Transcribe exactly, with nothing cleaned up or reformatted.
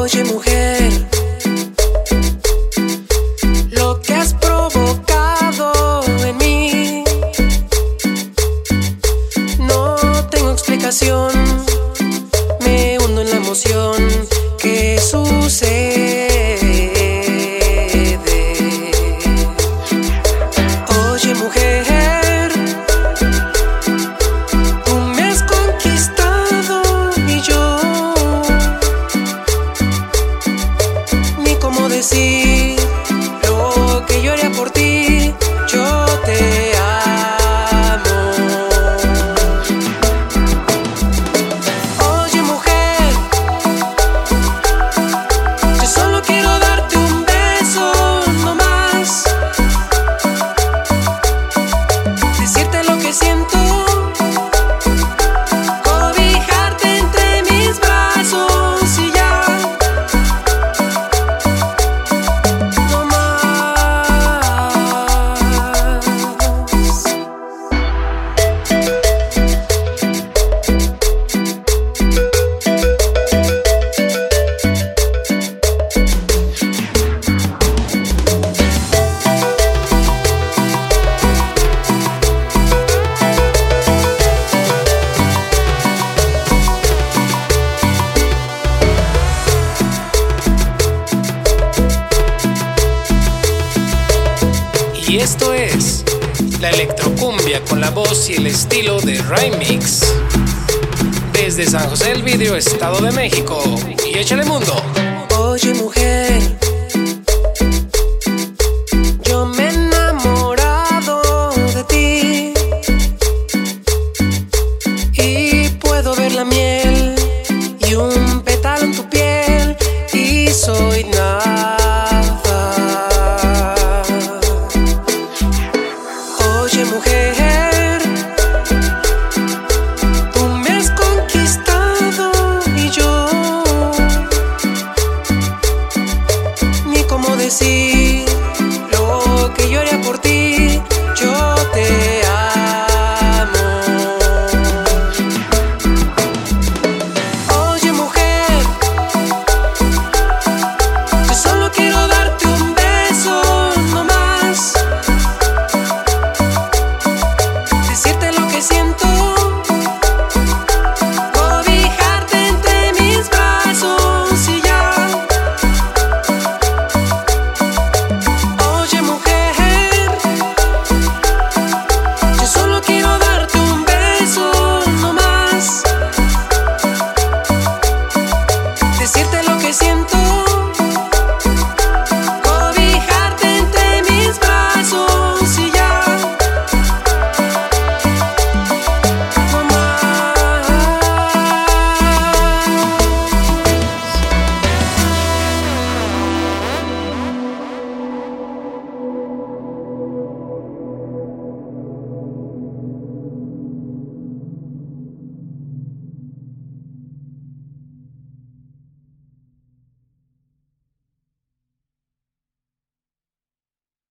Oye, mujer, lo que has provocado en mí, no tengo explicación. Me hundo en la emoción que sucede. Oye, mujer, tú me has conquistado y yo ni cómo decir lo que yo haría por ti. Yo te amo. Oye, mujer, yo solo quiero darte un beso, no más. Decirte lo que siento, cobijarte entre mis brazos y ya. No más. Y esto es la electrocumbia con la voz y el estilo de Remix. Desde San José del Vidrio, Estado de México. Y échale mundo. Oye, mujer, yo me he enamorado de ti y puedo ver la miel y un pétalo en tu piel y soy nada. Oye, mujer, tú me has conquistado y yo ni cómo decir lo que yo haría por ti. Yo te amo. Oye, mujer, yo solo quiero darte un beso, no más. Decirte lo que siento, cobijarte entre mis brazos y ya. Oye, mujer, yo solo quiero darte un beso, no más. Decirte lo que siento,